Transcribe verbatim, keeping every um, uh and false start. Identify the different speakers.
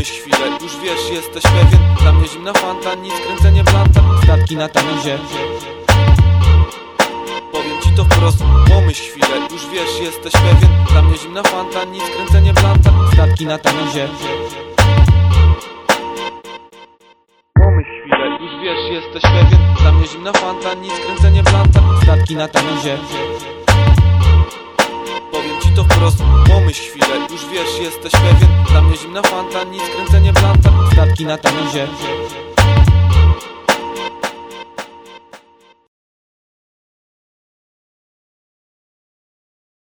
Speaker 1: pomyśl chwilę, już wiesz, jesteś pewien. Dla mnie zimna fanta, nic, kręcenie blanta, statki na tamizie. Powiem ci to wprost, pomyśl chwilę, już wiesz, jesteś pewien. Dla mnie zimna fanta, nic, kręcenie blanta, statki na tamizie. Pomyśl chwilę, już wiesz, jesteś pewien. Dla mnie zimna fanta, nic, kręcenie blanta, statki na tamizie. Powiem ci to wprost, pomyśl chwilę, już wiesz, jesteś pewien. Dla mnie zimna fanta, nic, kręcenie blanta, statki na tamizie.